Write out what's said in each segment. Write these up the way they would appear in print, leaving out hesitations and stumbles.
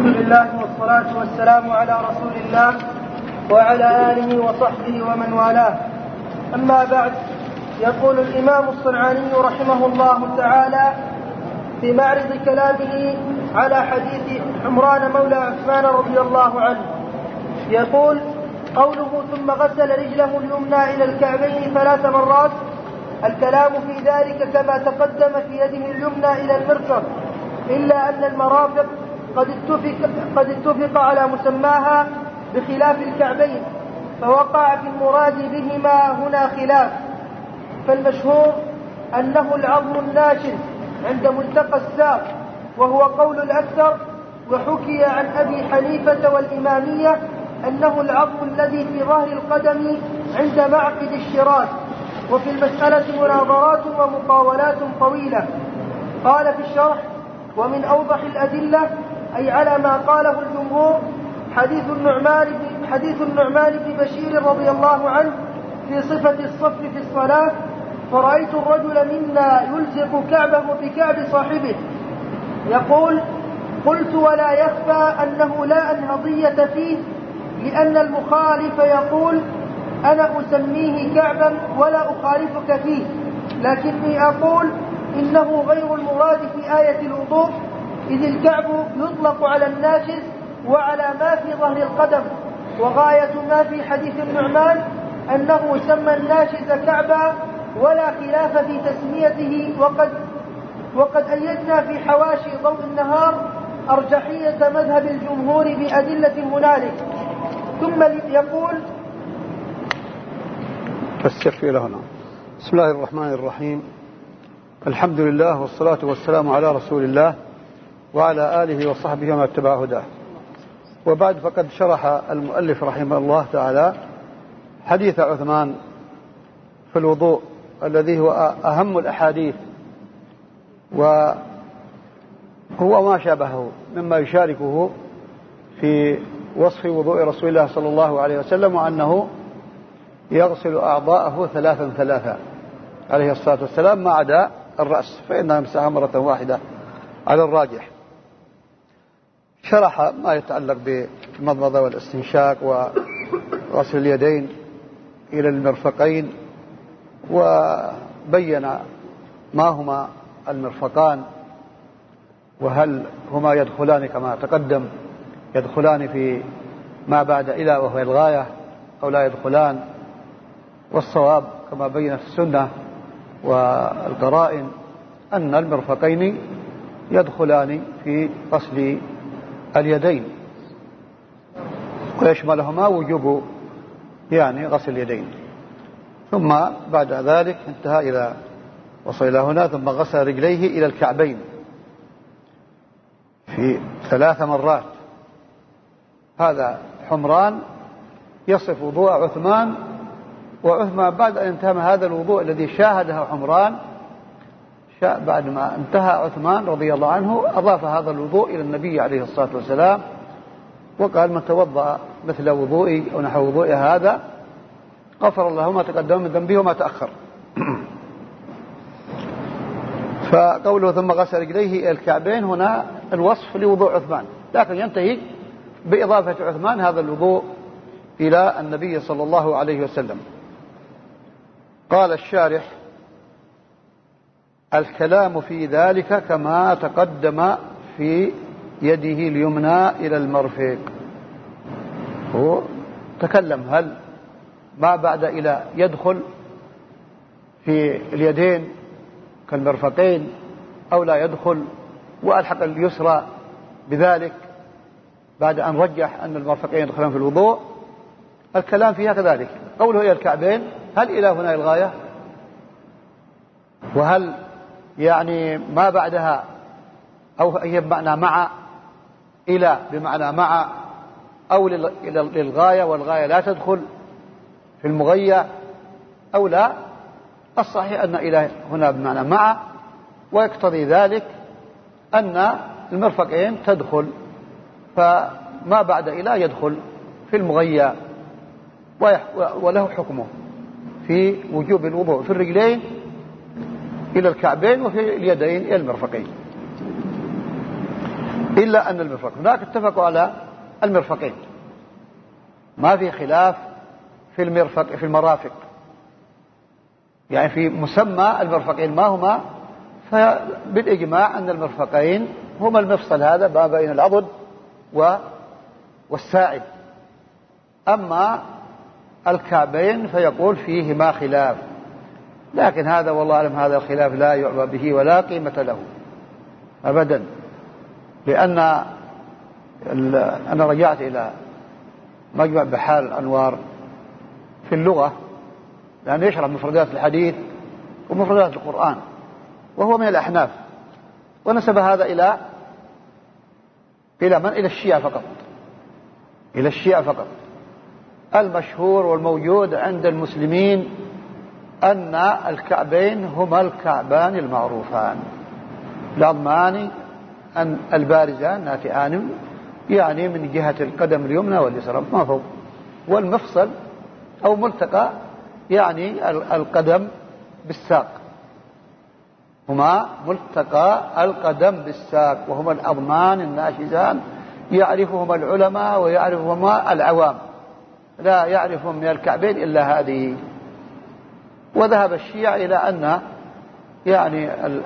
الحمد لله والصلاة والسلام على رسول الله وعلى آله وصحبه ومن والاه. أما بعد، يقول الإمام الصنعاني رحمه الله تعالى في معرض كلامه على حديث عمران مولى عثمان رضي الله عنه، يقول: قوله ثم غسل رجله اليمنى إلى الكعبين 3 مرات، الكلام في ذلك كما تقدم في يده اليمنى إلى المرفق، إلا أن المرافق قد اتفق على مسماها بخلاف الكعبين، فوقع في المراد بهما هنا خلاف. فالمشهور أنه العظم الناشز عند ملتقى الساق، وهو قول الأكثر. وحكي عن أبي حنيفة والإمامية أنه العظم الذي في ظهر القدم عند معقد الشراك. وفي المسألة مناظرات ومقاولات طويلة. قال في الشرح: ومن أوضح الأدلة أي على ما قاله الجمهور حديث النعمان بن بشير رضي الله عنه في صفة الصف في الصلاة: فرأيت الرجل منا يلزق كعبه بكعب صاحبه، يقول: قلت ولا يخفى أنه لا أنهضية فيه، لأن المخالف يقول: أنا أسميه كعبا ولا أخالفك فيه، لكني أقول إنه غير المراد في آية الوضوء، إذ الكعب يطلق على الناشز وعلى ما في ظهر القدم، وغاية ما في حديث النعمان أنه سمى الناشز كعبا، ولا خلاف في تسميته. وقد أيدنا في حواشي ضوء النهار أرجحية مذهب الجمهور بأدلة هنالك. ثم يقول: فاستغفر لهنا. بسم الله الرحمن الرحيم. الحمد لله والصلاة والسلام على رسول الله وعلى آله وصحبه ومن اتبع هداه. وبعد، فقد شرح المؤلف رحمه الله تعالى حديث عثمان في الوضوء، الذي هو أهم الأحاديث، وهو ما شابهه مما يشاركه في وصف وضوء رسول الله صلى الله عليه وسلم، وأنه يغسل أعضاءه 3 عليه الصلاة والسلام ما عدا الرأس، فإنها يمسحها مرة واحدة على الراجح. شرح ما يتعلق بالمضمضة والاستنشاق وغسل اليدين إلى المرفقين، وبين ما هما المرفقان، وهل هما يدخلان كما تقدم، يدخلان في ما بعد إلى وهو الغاية، أو لا يدخلان. والصواب كما بين في السنة والقرائن أن المرفقين يدخلان في غسل اليدين، ويشملهما وجوب غسل اليدين. ثم بعد ذلك انتهى إلى وصل إلى هنا: ثم غسل رجليه إلى الكعبين في 3 مرات. هذا حمران يصف وضوء عثمان، وعثمان بعد أن انتهى من هذا الوضوء الذي شاهده حمران، بعد ما انتهى عثمان رضي الله عنه أضاف هذا الوضوء إلى النبي عليه الصلاة والسلام، وقال: من توضأ مثل وضوئي أو نحو وضوئي هذا غفر الله ما تقدم من ذنبه وما تأخر. فقوله ثم غسل رجليه إلى الكعبين هنا الوصف لوضوء عثمان، لكن ينتهي بإضافة عثمان هذا الوضوء إلى النبي صلى الله عليه وسلم. قال الشارح: الكلام في ذلك كما تقدم في يده اليمنى إلى المرفق. هو تكلم هل ما بعد إلى يدخل في اليدين كالمرفقين أو لا يدخل، وألحق اليسرى بذلك بعد أن رجح أن المرفقين يدخلون في الوضوء. الكلام فيها كذلك. قوله إلى الكعبين، هل إلى هنا الغاية؟ وهل ما بعدها، أو هي بمعنى مع، إلى بمعنى مع، أو للغاية والغاية لا تدخل في المغية أو لا؟ الصحيح أن إلى هنا بمعنى مع، ويقتضي ذلك أن المرفقين تدخل، فما بعد إلى يدخل في المغية، وله حكمه في وجوب الوضوء في الرجلين إلى الكعبين وفي اليدين إلى المرفقين. إلا أن المرفق هناك اتفقوا على المرفقين، ما في خلاف في المرفق في المرافق، يعني في مسمى المرفقين ما هما، فبالإجماع أن المرفقين هما المفصل هذا ما بين العضد والساعد. أما الكعبين فيقول فيهما خلاف، لكن هذا والله أعلم هذا الخلاف لا يعبى به ولا قيمة له أبدا، لأن أنا رجعت إلى مجمع بحار الأنوار في اللغة، لأنه يشرح مفردات الحديث ومفردات القرآن، وهو من الأحناف، ونسب هذا إلى من؟ إلى الشيعة فقط، إلى الشيعة فقط. المشهور والموجود عند المسلمين أن الكعبين هما الكعبان المعروفان العظمان البارزان ناتئان، يعني من جهة القدم اليمنى واليسرى ما فوق، والمفصل أو ملتقى يعني القدم بالساق، هما ملتقى القدم بالساق، وهما العظمان الناشزان يعرفهما العلماء ويعرفهما العوام، لا يعرفهم من الكعبين إلا هذه. وذهب الشيعة إلى أن يعني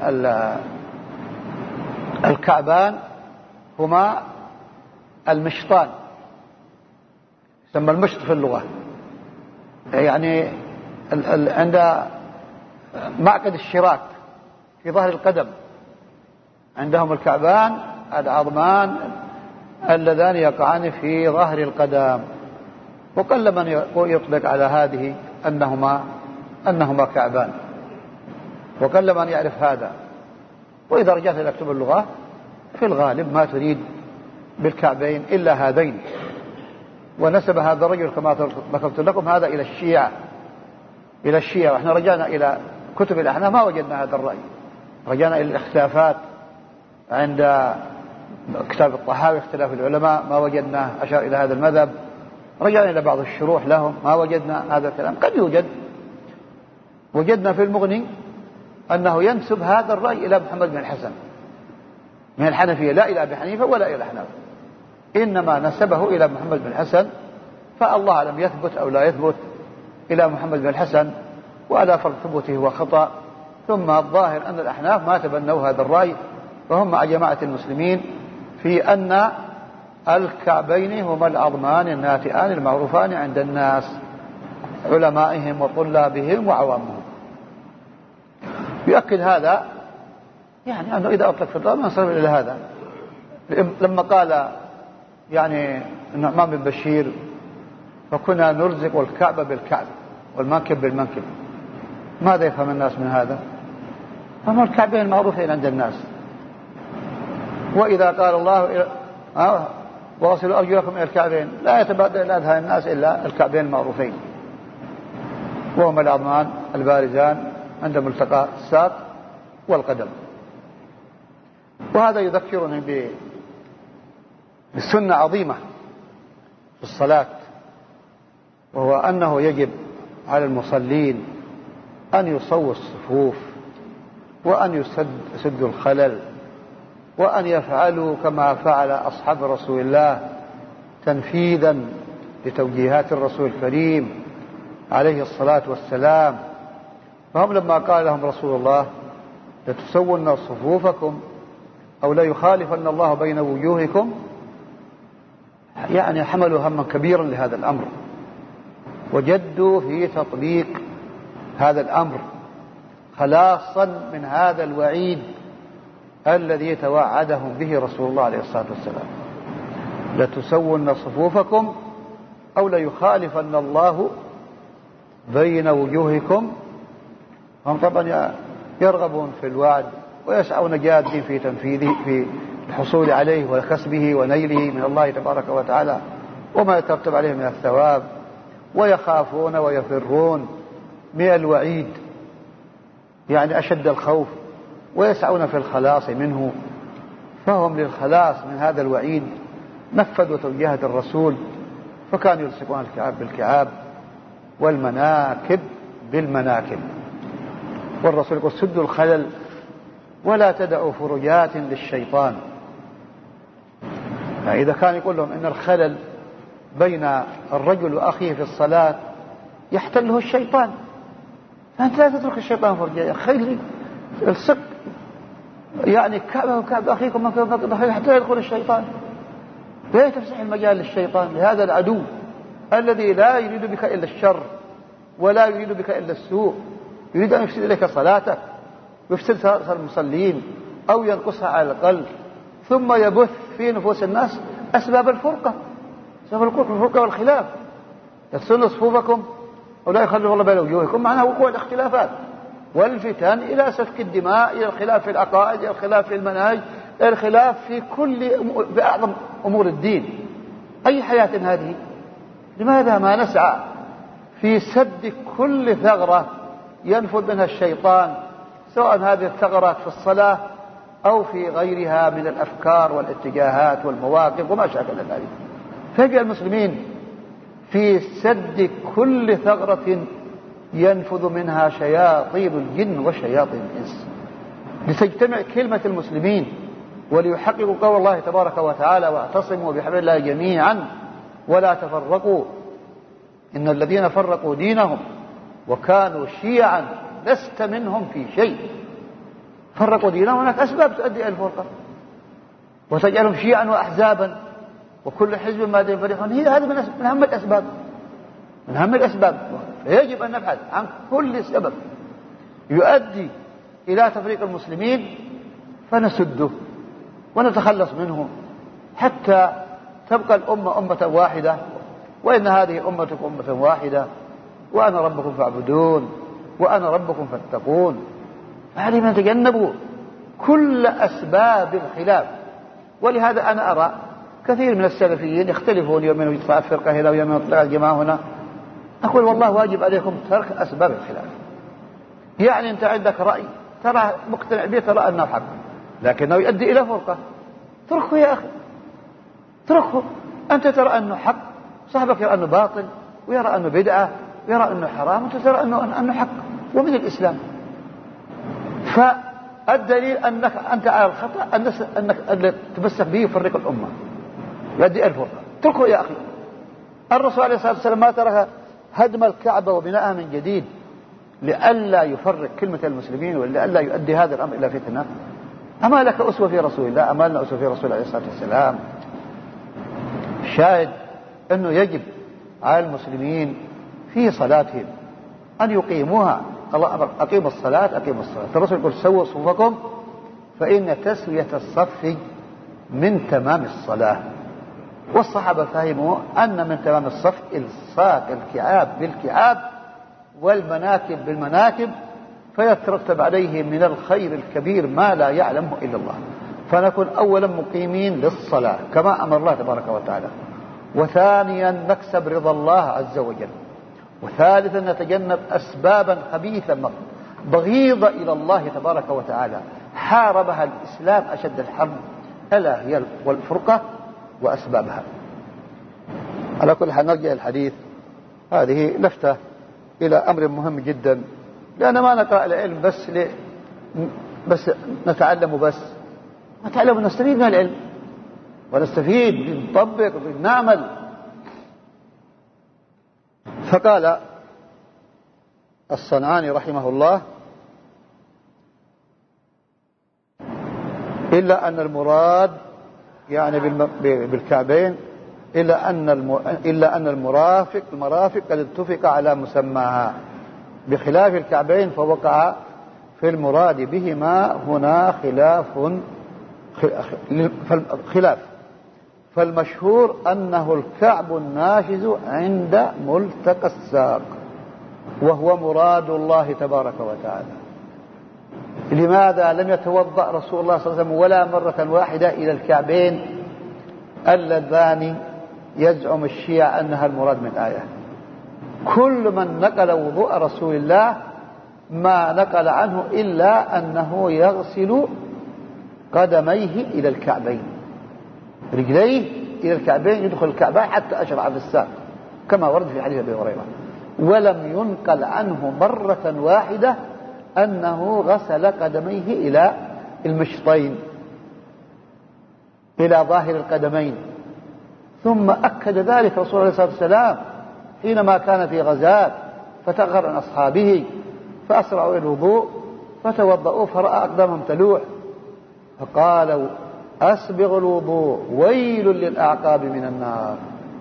الكعبان هما المشطان، يسمى المشط في اللغة، يعني عند معقد الشراك في ظهر القدم عندهم الكعبان العظمان اللذان يقعان في ظهر القدم، وقل من يطلق على هذه أنهما كعبان، وقل من يعرف هذا. وإذا رجعت إلى كتب اللغة في الغالب ما تريد بالكعبين إلا هذين، ونسب هذا الرجل كما ذكرت لكم هذا إلى الشيعة، وإحنا رجعنا إلى كتب الأحناف ما وجدنا هذا الرأي، رجعنا إلى الاختلافات عند كتاب الطحاوي اختلاف العلماء ما وجدنا أشار إلى هذا المذهب، رجعنا إلى بعض الشروح لهم ما وجدنا هذا الكلام. قد يوجد، وجدنا في المغني أنه ينسب هذا الرأي إلى محمد بن الحسن من الحنفية، لا إلى أبي حنيفة ولا إلى الأحناف، إنما نسبه إلى محمد بن الحسن، فالله أعلم يثبت أو لا يثبت إلى محمد بن الحسن، وعلى فرض ثبوته هو خطأ. ثم الظاهر أن الأحناف ما تبنوا هذا الرأي، وهم مع جماعة المسلمين في أن الكعبين هما العظمان الناتئان المعروفان عند الناس علمائهم وطلابهم وعوامهم. يؤكد هذا يعني أنه إذا أطلق في الرأي ما نصرف إلى هذا. لما قال يعني النعمان بن بشير فكنا نرزق الكعبة بالكعب والمنكب بالمنكب، ماذا يفهم الناس من هذا؟ هم الكعبين المعروفين عند الناس. وإذا قال الله وغسلوا أرجلكم إلى الكعبين، لا يتبادر إلى أذهان الناس إلا الكعبين المعروفين، وهما العظمان البارزان عند ملتقى الساق والقدم. وهذا يذكرني بسنة عظيمة في الصلاة، وهو أنه يجب على المصلين أن يصووا الصفوف، وأن يسدوا الخلل، وأن يفعلوا كما فعل أصحاب رسول الله تنفيذا لتوجيهات الرسول الكريم عليه الصلاة والسلام. فهم لما قال لهم رسول الله لتسون صفوفكم أو لا يخالفن الله بين وجوهكم، يعني حملوا هما كبيرا لهذا الأمر، وجدوا في تطبيق هذا الأمر خلاصا من هذا الوعيد الذي توعدهم به رسول الله عليه الصلاة والسلام، لتسون صفوفكم أو ليخالفن الله بين وجوهكم. هم طبعا يرغبون في الوعد ويسعون جادين في تنفيذه، في الحصول عليه وكسبه ونيله من الله تبارك وتعالى وما يترتب عليه من الثواب، ويخافون ويفرون من الوعيد يعني أشد الخوف، ويسعون في الخلاص منه. فهم للخلاص من هذا الوعيد نفذوا توجيهات الرسول، فكانوا يلصقون الكعاب بالكعاب والمناكب بالمناكب. والرسول يقول سدوا الخلل ولا تدعوا فرجات للشيطان، يعني إذا كان يقول لهم إن الخلل بين الرجل وأخيه في الصلاة يحتله الشيطان، فأنت لا تترك الشيطان فرجة، خلي الصق يعني كعبه وكعب أخيكم حتى يدخل الشيطان، لا تفسح المجال للشيطان، لهذا العدو الذي لا يريد بك إلا الشر ولا يريد بك إلا السوء، يريد أن يفسد لك صلاتك ويفسد صلاة المصلين أو ينقصها على الأقل، ثم يبث في نفوس الناس أسباب الفرقة، أسباب الفرقة والخلاف، يفصلوا صفوفكم ولا يخلوا الله بين وجوهكم، معناها وقوع الاختلافات والفتن إلى سفك الدماء، إلى الخلاف في العقائد، إلى الخلاف في المناهج، إلى الخلاف في بأعظم أمور الدين. أي حياة هذه؟ لماذا ما نسعى في سد كل ثغرة ينفذ منها الشيطان، سواء هذه الثغرات في الصلاة أو في غيرها من الأفكار والاتجاهات والمواقف وما شاكل ذلك. فجأة المسلمين في سد كل ثغرة ينفذ منها شياطين الجن وشياطين الإنس، لتجتمع كلمة المسلمين وليحققوا قول الله تبارك وتعالى: واعتصموا بحبل الله جميعا ولا تفرقوا إن الذين فرقوا دينهم وكانوا شيعا لست منهم في شيء. فرقوا دينهم، هناك أسباب تؤدي إلى الفرقة، وتجعلهم شيعا وأحزابا وكل حزب ما يفرحون، هذا من أهم الأسباب، من أهم الأسباب. فيجب أن نبحث عن كل سبب يؤدي إلى تفريق المسلمين فنسده ونتخلص منه حتى تبقى الأمة أمة واحدة، وإن هذه أمتكم أمة واحدة وأنا ربكم فاعبدون وأنا ربكم فاتقون. فعلينا نتجنبوا كل أسباب الخلاف. ولهذا أنا أرى كثير من السلفيين يختلفون، يوم يطلع فرقة هنا ويوم يطلع الجماعة هنا. أقول والله واجب عليكم ترك أسباب الخلاف. يعني أنت عندك رأي ترى مقتنع به، ترى أنه حق لكنه يؤدي إلى فرقة، تركه يا أخي، تركه. أنت ترى أنه حق، صاحبك يرى أنه باطل ويرى أنه بدعة ويرى أنه حرام، أنت ترى أنه حق ومن الإسلام. فالدليل أنك أنت على الخطأ أنك تمسك به يفرق الأمة، يؤدي إلى الفرقة، تركه يا أخي. الرسول عليه الصلاة والسلام ما ترك هدم الكعبة وبناءها من جديد لئلا يفرق كلمة المسلمين ولئلا يؤدي هذا الأمر إلى فتنة. أما لك أسوة في رسول الله؟ أما لنا أسوة في رسول الله عليه الصلاة والسلام؟ شاهد أنه يجب على المسلمين في صلاتهم أن يقيموها. الله أمر: أقيموا الصلاة أقيموا الصلاة. الرسول يقول: سووا صفوفكم فإن تسوية الصف من تمام الصلاة. والصحابة فهموا أن من تمام الصف إلصاق الكعاب بالكعاب والمناكب بالمناكب، فيترتب عليه من الخير الكبير ما لا يعلمه إلا الله. فنكون أولا مقيمين للصلاة كما أمر الله تبارك وتعالى، وثانيا نكسب رضا الله عز وجل، وثالثا نتجنب أسبابا خبيثة بغيضة إلى الله تبارك وتعالى حاربها الإسلام أشد الحرب، ألا هي والفرقة وأسبابها. على كل حال نرجع الحديث، هذه لفتة إلى أمر مهم جدا، لأن ما نقرأ العلم بس نتعلم بس، نتعلم ونستفيد من العلم ونستفيد نطبق ونعمل. فقال الصنعاني رحمه الله: إلا أن المراد يعني بالكعبين إلا أن المرافق قد اتفق على مسماها، بخلاف الكعبين فوقع في المراد بهما هنا خلاف. فالمشهور أنه الكعب الناشز عند ملتقى الساق، وهو مراد الله تبارك وتعالى. لماذا لم يتوضأ رسول الله صلى الله عليه وسلم ولا مرة واحدة إلى الكعبين اللذان يزعم الشيعة أنها المراد من آية؟ كل من نقل وضوء رسول الله ما نقل عنه إلا أنه يغسل قدميه إلى الكعبين، رجليه إلى الكعبين، يدخل الكعبين حتى أشرع في الساق كما ورد في حديث أبي هريرة. ولم ينقل عنه مرة واحدة أنه غسل قدميه إلى المشطين، إلى ظاهر القدمين، ثم أكد ذلك رسول الله عليه الصلاة والسلام حينما كان في غزاة فتأخر عن أصحابه فأسرعوا إلى الوضوء فتوضؤوا فرأى أقدامهم تلوح فقالوا أسبغ الوضوء ويل للأعقاب من النار.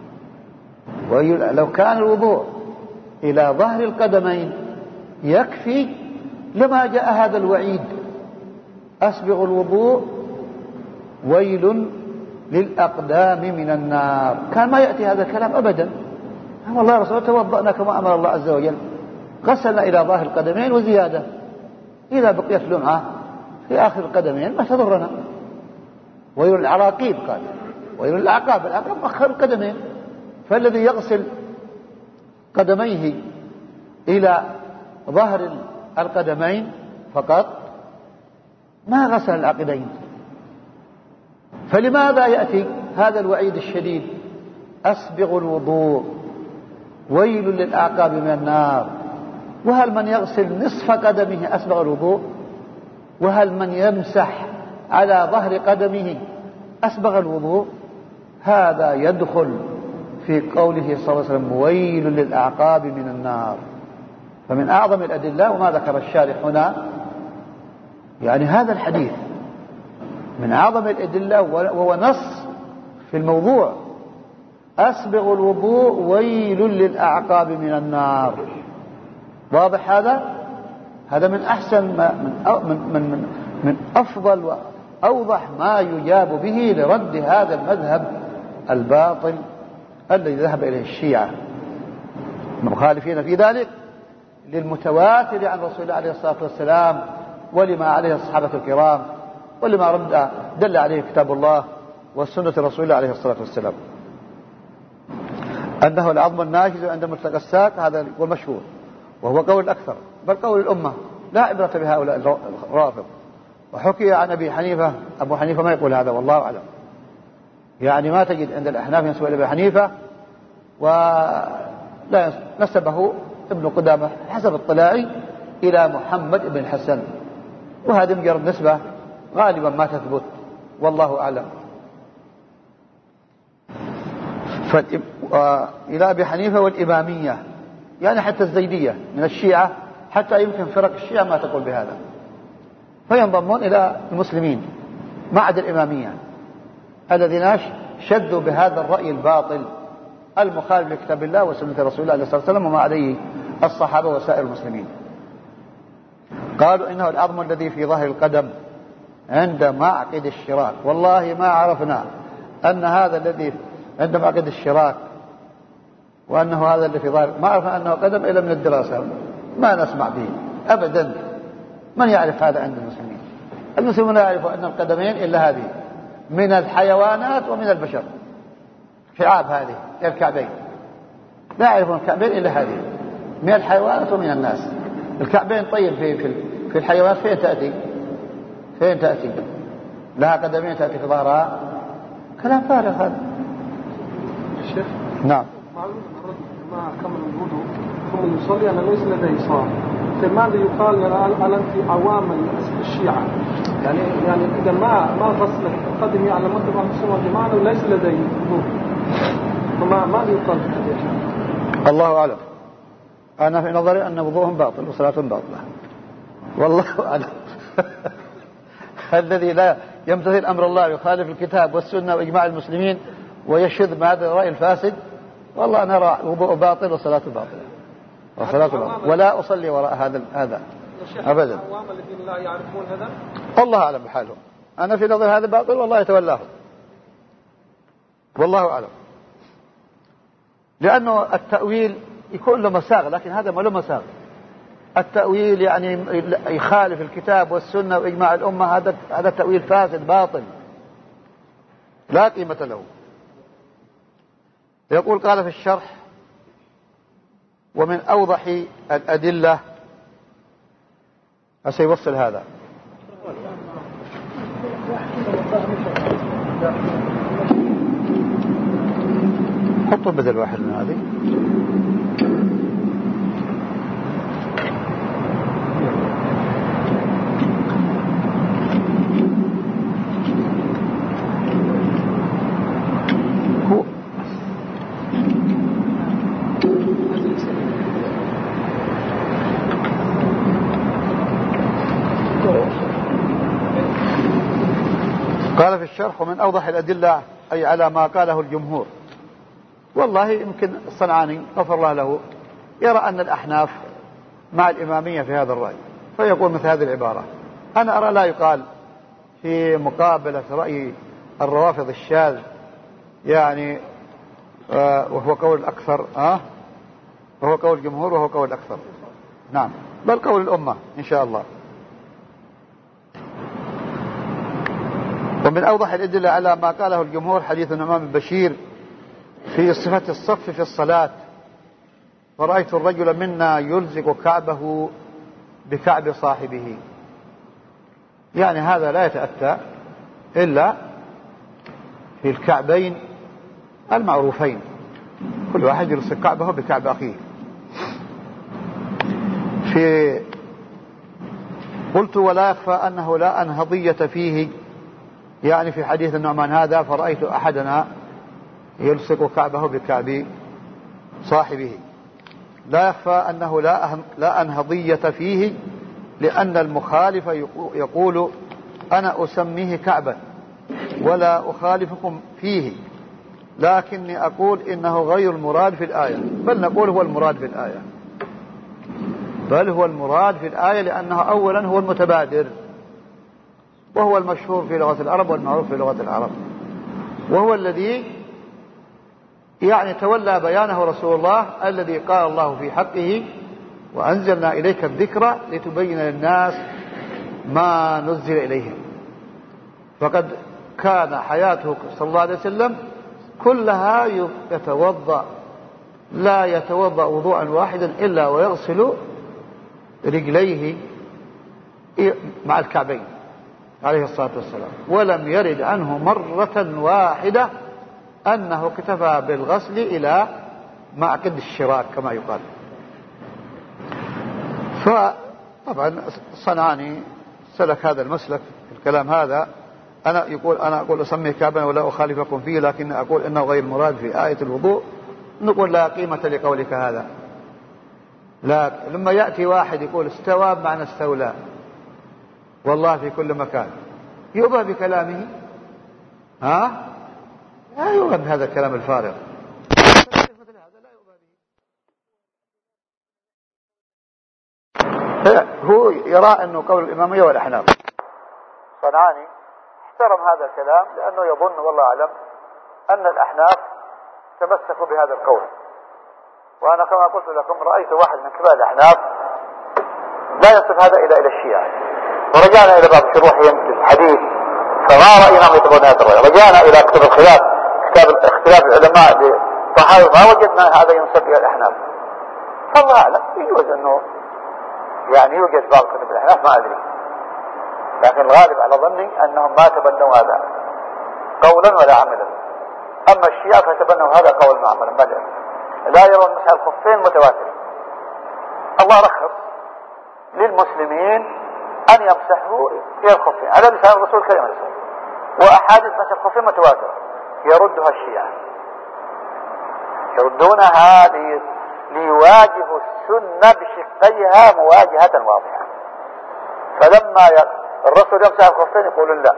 لو كان الوضوء إلى ظهر القدمين يكفي لما جاء هذا الوعيد أسبغ الوضوء ويل للأقدام من النار. كان ما يأتي هذا الكلام أبدا. والله رسول توضأنا كما أمر الله عز وجل غسلنا إلى ظاهر القدمين وزيادة إذا بقيت لمعة في آخر القدمين ما تضرنا. ويل العراقيب قال ويل الأعقاب. الأعقاب مؤخر القدمين. فالذي يغسل قدميه إلى ظهر القدمين فقط ما غسل العقبين. فلماذا يأتي هذا الوعيد الشديد أسبغ الوضوء ويل للأعقاب من النار؟ وهل من يغسل نصف قدمه أسبغ الوضوء؟ وهل من يمسح على ظهر قدمه أسبغ الوضوء؟ هذا يدخل في قوله صلى الله عليه وسلم ويل للأعقاب من النار. فمن أعظم الأدلة وما ذكر الشارح هنا يعني هذا الحديث من أعظم الأدلة وهو نص في الموضوع أسبغ الوضوء ويل للأعقاب من النار. واضح هذا من أحسن من أفضل وأوضح ما يجاب به لرد هذا المذهب الباطل الذي ذهب إليه الشيعة المخالفين في ذلك للمتواتر عن رسول الله عليه الصلاة والسلام ولما عليه الصحابة الكرام ولما دل عليه كتاب الله وسنة رسول الله عليه الصلاة والسلام أنه العظم الناجز عند ملتقى الساق. هذا هو المشهور وهو قول الأكثر بل قول الأمة لا عبرة بهؤلاء الرافض. وحكي عن أبي حنيفة أبو حنيفة ما يقول هذا والله أعلم. يعني ما تجد عند الأحناف ينسب إلى أبي حنيفة ولا نسبه ابن قدامة حسب اطلاعي إلى محمد بن الحسن وهذه مجرد نسبة غالبا ما تثبت والله أعلم. إلى أبي حنيفة والإمامية يعني حتى الزيدية من الشيعة حتى يمكن فرق الشيعة ما تقول بهذا فينضمون إلى المسلمين ما عدا الإمامية الذين شدوا بهذا الرأي الباطل المخالف لكتاب الله وسنة رسول الله عليه الصلاة والسلام وما عليه الصحابة وسائر المسلمين. قالوا إنه العظم الذي في ظهر القدم عند معقد الشراك. والله ما عرفنا أن هذا الذي عند معقد الشراك وأنه هذا اللي في ظهر ما عرفنا أنه قدم إلا من الدراسة ما نسمع به أبدا. من يعرف هذا عند المسلمين؟ المسلمون لا يعرفوا أن القدمين إلا هذه من الحيوانات ومن البشر شعاب هذه الكعبين لا يعرفون الكعبين إلا هذه من الحيوانات ومن الناس. الكعبين طيب في الحيوانات فين تأتي لها قدمين تأتي في ظهرها كلام فارغ هذا. الشيخ نعم معلوم الرجل ما كمل الوضوء ثم يصلي أنا ليس لديه صلاة. فماذا يقال أنت عوام الشيعة يعني إذا ما غسل قدمي على مذهب أهل السنة والجماعة ليس لديه وضوء فماذا يقال؟ الله أعلم. أنا في نظري أن وضوءهم باطل وصلاتهم باطلة والله أعلم. الذي لا يمتثل أمر الله يخالف الكتاب والسنة وإجماع المسلمين ويشذ بهذا الرأي الفاسد والله أنا أرى وضوء باطل وصلاته باطلة ولا أصلي وراء هذا أبدا. العوام الذين لا يعرفون هذا والله أعلم بحالهم. أنا في نظر هذا باطل والله يتولاهم والله أعلم. لأنه التأويل يكون له مساغ لكن هذا ما له مساغ. التأويل يعني يخالف الكتاب والسنة وإجماع الأمة هذا تأويل فاسد باطل لا قيمة له. يقول قال في الشرح ومن أوضح الأدلة سيوصل هذا حطوا بدل واحد من هذه الشرح ومن أوضح الأدلة أي على ما قاله الجمهور. والله يمكن الصنعاني غفر الله له يرى أن الأحناف مع الإمامية في هذا الرأي، فيقول مثل هذه العبارة. أنا أرى لا يقال في مقابلة رأي الروافض الشاذ يعني وهو قول الأكثر وهو قول الجمهور وهو قول الأكثر، نعم، بل قول الأمة إن شاء الله. ومن أوضح الأدلة على ما قاله الجمهور حديث النعمان بن بشير في صفة الصف في الصلاة: فرأيت الرجل منا يلزق كعبه بكعب صاحبه. يعني هذا لا يتأتى إلا في الكعبين المعروفين، كل واحد يلصق كعبه بكعب أخيه. قلت ولا يخفى أنه لا أنهضية فيه، يعني في حديث النعمان هذا: فرأيت أحدنا يلصق كعبه بكعب صاحبه. لا يخفى أنه لا أنهضية فيه، لأن المخالف يقول أنا أسميه كعبا ولا أخالفكم فيه، لكني أقول إنه غير المراد في الآية، بل نقول هو المراد في الآية، لأنه أولا هو المتبادر، وهو المشهور في لغة العرب والمعروف في لغة العرب، وهو الذي يعني تولى بيانه رسول الله الذي قال الله في حقه: وأنزلنا إليك الذكر لتبين للناس ما نزل إليهم. فقد كان حياته صلى الله عليه وسلم كلها يتوضأ، لا يتوضأ وضوءا واحدا إلا ويغسل رجليه مع الكعبين عليه الصلاة والسلام، ولم يرد عنه مرة واحدة أنه اكتفى بالغسل إلى معقد الشراك كما يقال. فطبعا الصنعاني سلك هذا المسلك في الكلام هذا. أنا أقول أسميه كعبا ولا أخالفكم فيه، لكن أقول إنه غير مراد في آية الوضوء. نقول لا قيمة لقولك هذا. لا، لما يأتي واحد يقول استوى بمعنى استولى والله في كل مكان، يؤبى بكلامه؟ لا يؤبى بهذا الكلام الفارغ. هو يرى أنه قول الإمامية والأحناف. صنعاني احترم هذا الكلام لأنه يظن والله أعلم أن الأحناف تمسكوا بهذا القول. وأنا كما قلت لكم رأيت واحد من كبار الأحناف لا يصف هذا إلى الشيعة. ورجعنا إلى بعض شروحهم للحديث فما رأينا يتبعون هذا الرأي. رجعنا إلى كتاب الخلاف، كتاب اختلاف العلماء للصحابة، ما وجدنا هذا ينسب إلى الأحناف. فالله أعلم، يجوز أنه يعني يوجد بعض كتب الأحناف ما أدري، لكن الغالب على ظني أنهم ما تبنوا هذا قولا ولا عملا. أما الشيعة فتبنوا هذا قولا وعملا، لا يرون مسح الخفين متواتر. الله رخص للمسلمين أن يمسحوا في الخفين على لسان الرسول كلمة الرسول، وأحاديث مسح الخفين متواترة يردها الشيعة، يردونها ليواجهوا السنة بشقيها مواجهة واضحة. فلما الرسول يمسح الخفين يقولون لا،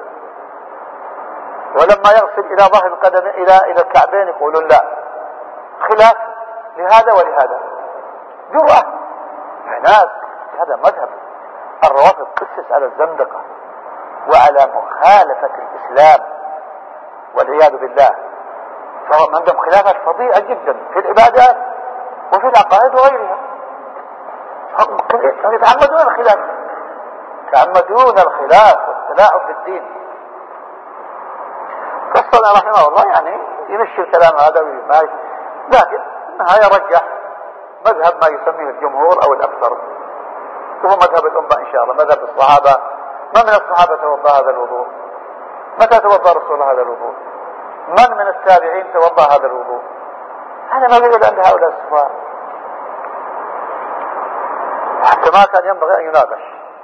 ولما يغسل إلى ظهر القدم إلى الكعبين يقولون لا. خلاف لهذا ولهذا، جرأة عناد. هذا مذهب الروافض قسس على الزندقة وعلى مخالفة الإسلام والعياذ بالله. فهم عندهم خلافات فظيعة جدا في العبادات وفي العقائد وغيرها. هم يتعمدون الخلاف، يتعمدون الخلاف والتلاعب بالدين. فالصنع رحمه الله يعني يمشي الكلام هذا لكن النهاية رجح مذهب ما يسميه الجمهور أو الأكثر، وهو مذهب الأمة إن شاء الله، مذهب الصحابة. ما من الصحابة توضأ هذا الوضوء؟ متى توضأ رسول الله هذا الوضوء؟ من من التابعين توضأ هذا الوضوء؟ هذا ما يوجد عند هؤلاء الصفاء، حتى ما كان ينبغي أن يناقش.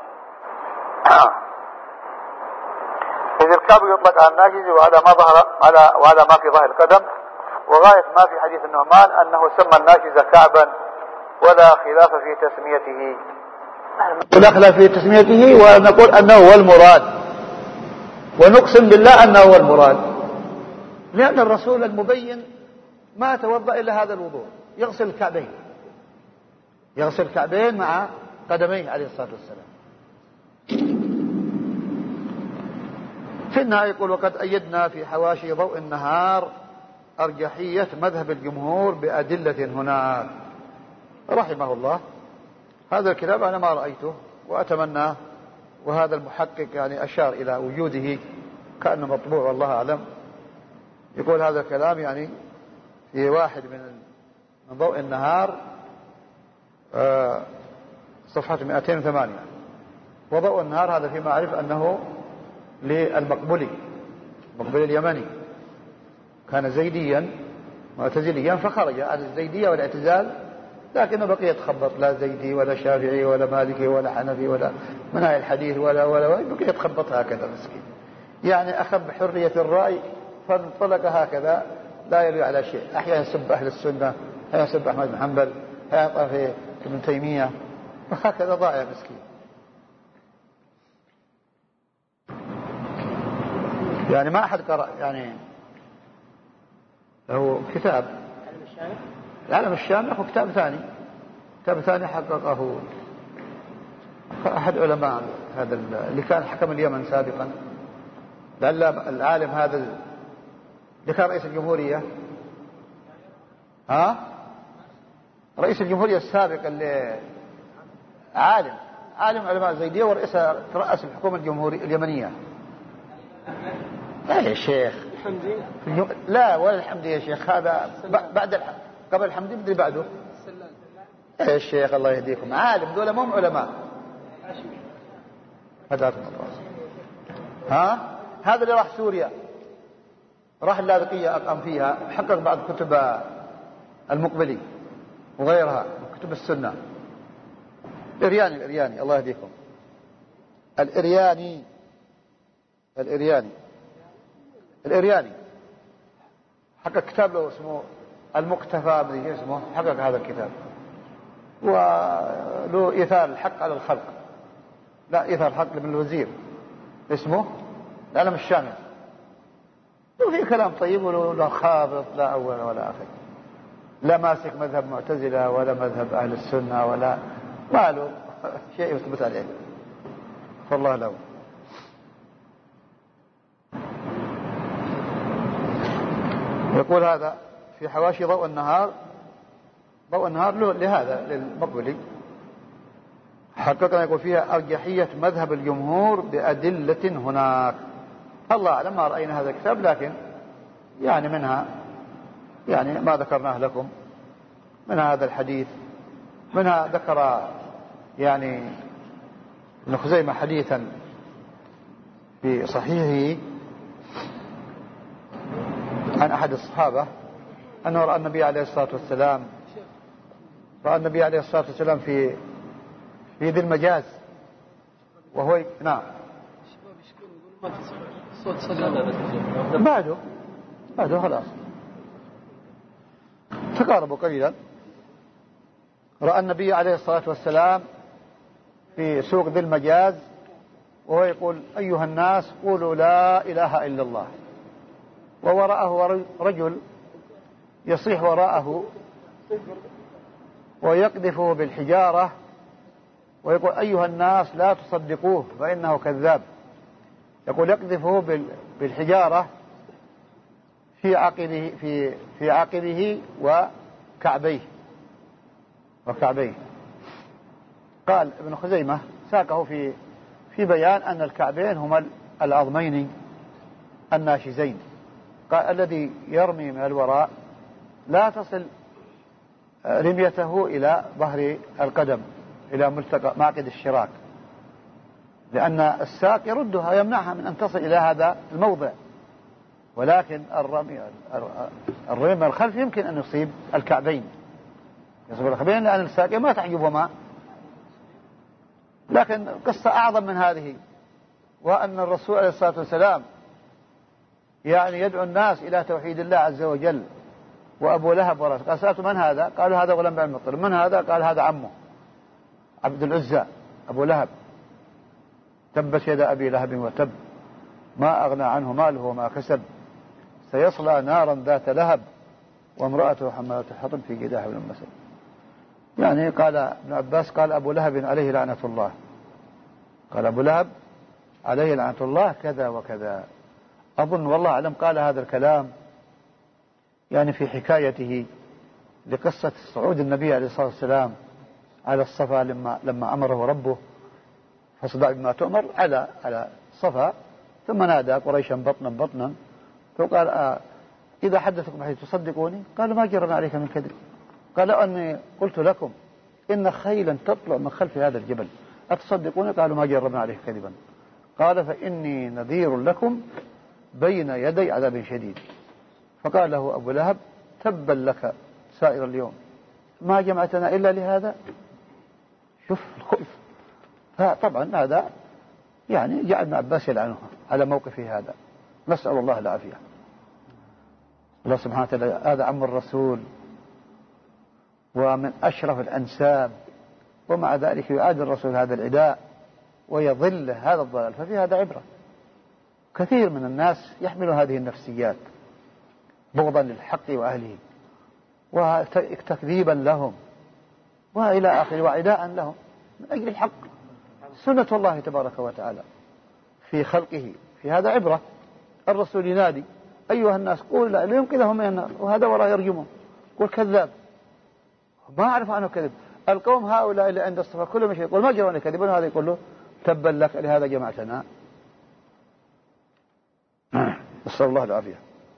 إذ الكعب يطلق على الناجز وعلى ما في ظاهر القدم، وغاية ما في حديث النعمان أنه سمى الناجز كعبا ولا خلاف في تسميته. ونقول أنه هو المراد، ونقسم بالله أنه هو المراد، لأن الرسول المبين ما توضأ إلا هذا الوضوء، يغسل الكعبين، يغسل الكعبين مع قدميه عليه الصلاة والسلام. في النهاية يقول: وقد أيدنا في حواشي ضوء النهار أرجحية مذهب الجمهور بأدلة هناك. رحمه الله. هذا الكتاب أنا ما رأيته وأتمنى، وهذا المحقق يعني أشار إلى وجوده كأنه مطبوع والله أعلم. يقول هذا الكلام يعني في واحد من ضوء النهار صفحة 208. وضوء النهار هذا فيما أعرف أنه للمقبولي، المقبولي اليمني، كان زيديا معتزليا فخرج عن الزيدية والاعتزال، لكنه بقي يتخبط، لا زيدي ولا شافعي ولا مالكي ولا حنفي ولا منهج الحديث ولا بقي يتخبط هكذا مسكين، يعني أخذ بحرية الرأي فانطلق هكذا لا يلوي على شيء، أحيانا يسب أهل السنة، أحيانا يسب أحمد بن حنبل، أحيانا في ابن تيمية، وهكذا ضايع مسكين. يعني ما أحد قرأ يعني له كتاب العالم الشامخ، وكتاب ثاني حققه أحد علماء هذا اللي كان حكم اليمن سابقا، العالم هذا اللي كان رئيس الجمهورية، رئيس الجمهورية السابق اللي عالم علماء الزيدية ورئيس رأس الحكومة الجمهورية اليمنية. لا يا شيخ لا ولا الحمدي يا شيخ، هذا بعد قبل الحمدي بدري بعده يا شيخ الله يهديكم، عالم دول مو علماء. هداكم الله. هذا اللي راح سوريا، راح اللاذقية أقام فيها، حقق بعض كتب المقبلي وغيرها من كتب السنة. الإرياني الله يهديكم، الإرياني حقق كتاب له اسمه المقتفى بدي اسمه، حقق هذا الكتاب، وله إيثار الحق على الخلق، لا إيثار الحق لابن الوزير اسمه العالم الشامل، وفي كلام طيب ولا خابط لا أول ولا آخر، لا ماسك مذهب معتزلة ولا مذهب أهل السنة ولا ما له شيء يثبت عليه، فالله له. يقول هذا في حواشي ضوء النهار له لهذا للمقبلي حققنا، يقول فيها أرجحية مذهب الجمهور بأدلة هناك. الله أعلم ما رأينا هذا الكتاب، لكن يعني منها يعني ما ذكرناه لكم، منها هذا الحديث، منها ذكر يعني ابن خزيمة حديثا في صحيحه عن أحد الصحابة أنه رأى النبي عليه الصلاة والسلام في ذي المجاز وهو بعده خلاص تقاربوا قليلا. رأى النبي عليه الصلاة والسلام في سوق ذي المجاز وهو يقول: أيها الناس قولوا لا إله إلا الله، ووراءه رجل يصيح وراءه ويقذفه بالحجارة ويقول: أيها الناس لا تصدقوه فإنه كذاب. يقول يقذفه بالحجارة في عقبه وكعبيه. قال ابن خزيمة ساقه في بيان أن الكعبين هما العظمين الناشزين. قال: الذي يرمي من الوراء لا تصل رميته إلى ظهر القدم إلى ملتقى معقد الشراك، لأن الساق يردها يمنعها من أن تصل إلى هذا الموضع، ولكن الرمي من الخلف يمكن أن يصيب الكعبين، لأن الساق ما تحجبهما. لكن قصة أعظم من هذه، وأن الرسول عليه الصلاة والسلام يعني يدعو الناس إلى توحيد الله عز وجل، وأبو لهب ورث. قال: سألت من هذا؟ قالوا: هذا غلام بن المطلب. من هذا؟ قال: هذا عمه عبد العزى أبو لهب، تبت يد أبي لهب وتب. ما أغنى عنه ماله وما كسب سيصلى نارا ذات لهب وامرأته حمالة الحطب في جيدها حبل من مسد. يعني قال ابن عباس قال أبو لهب عليه لعنة الله، قال أبو لهب عليه لعنة الله كذا وكذا. أظن والله أعلم قال هذا الكلام يعني في حكايته لقصة صعود النبي عليه الصلاة والسلام على الصفا لما أمره ربه فاصدع بما تؤمر على الصفا، ثم نادى قريشا بطنا فقال إذا حدثكم بحديث تصدقوني؟ قالوا ما جرنا عليك من كذب. قال أني قلت لكم إن خيلا تطلع من خلف هذا الجبل أتصدقوني؟ قالوا ما جربنا عليك كذبا. قال فإني نذير لكم بين يدي عذاب شديد. فقال له أبو لهب تبا لك سائر اليوم، ما جمعتنا إلا لهذا. شوف الخلف. فطبعا هذا يعني جعل ابن عباس يلعنه على موقفه هذا، نسأل الله العافية. الله سبحانه وتعالى هذا عم الرسول ومن أشرف الأنساب، ومع ذلك يعادي الرسول هذا العداء ويضل هذا الضلال. ففي هذا عبرة. كثير من الناس يحمل هذه النفسيات بغضا للحق وأهله وتكذيبا لهم وإلى آخره وعداء لهم من أجل الحق. سنة الله تبارك وتعالى في خلقه. في هذا عبرة. الرسول ينادي أيها الناس قول لا لينقذهم من النار، وهذا وراء يرجمه قول كذاب ما أعرف عنه كذب. القوم هؤلاء اللي عند الصفا كلهم مش يقول ما جروني كذبون، هذا يقول له تبا لك لهذا جمعتنا. نسأل الله العافية.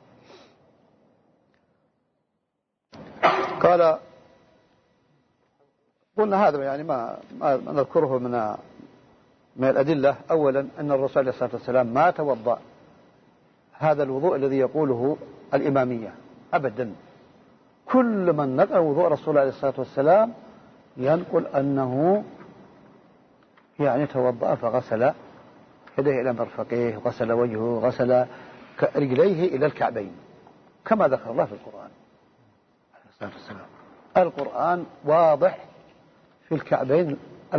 قال قلنا هذا يعني ما نذكره من الأدلة. أولا أن الرسول عليه الصلاة والسلام ما توضأ هذا الوضوء الذي يقوله الإمامية أبدا. كل من نقل وضوء الرسول عليه الصلاة والسلام ينقل أنه يعني توضأ فغسل يديه إلى مرفقيه، غسل وجهه، غسل رجليه إلى الكعبين كما ذكر الله في القرآن عليه الصلاة والسلام. القرآن واضح في الكعبين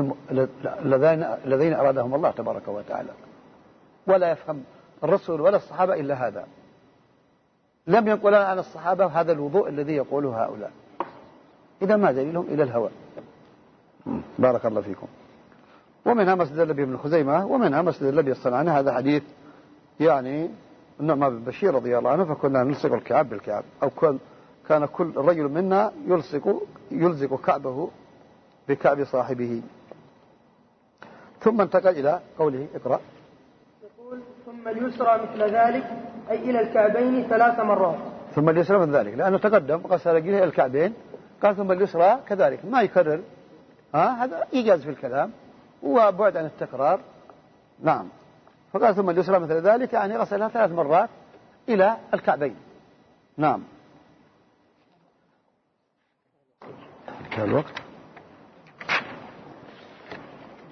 الذين أرادهم الله تبارك وتعالى، ولا يفهم الرسول ولا الصحابة إلا هذا. لم ينقل عن الصحابة هذا الوضوء الذي يقوله هؤلاء. إذا ما دليلهم إلى الهوى. بارك الله فيكم. ومنها ما استدل به ابن خزيمة، ومنها ما استدل به الصنعاني. هذا حديث يعني النعمان بن بشير رضي الله عنه فكنا نلصق الكعب بالكعب، أو كان كل رجل منا يلصق كعبه بكعب صاحبه. ثم انتقل إلى قوله اقرأ. يقول ثم اليسرى مثل ذلك أي إلى الكعبين 3 مرات. ثم اليسرى من ذلك لأنه تقدم غسل رجله إلى الكعبين، قال ثم اليسرى كذلك، ما يكرر. هذا إيجاز في الكلام وبعد عن التكرار. نعم. فقال ثم اليسرى مثل ذلك يعني غسلها 3 مرات إلى الكعبين. نعم. كان الوقت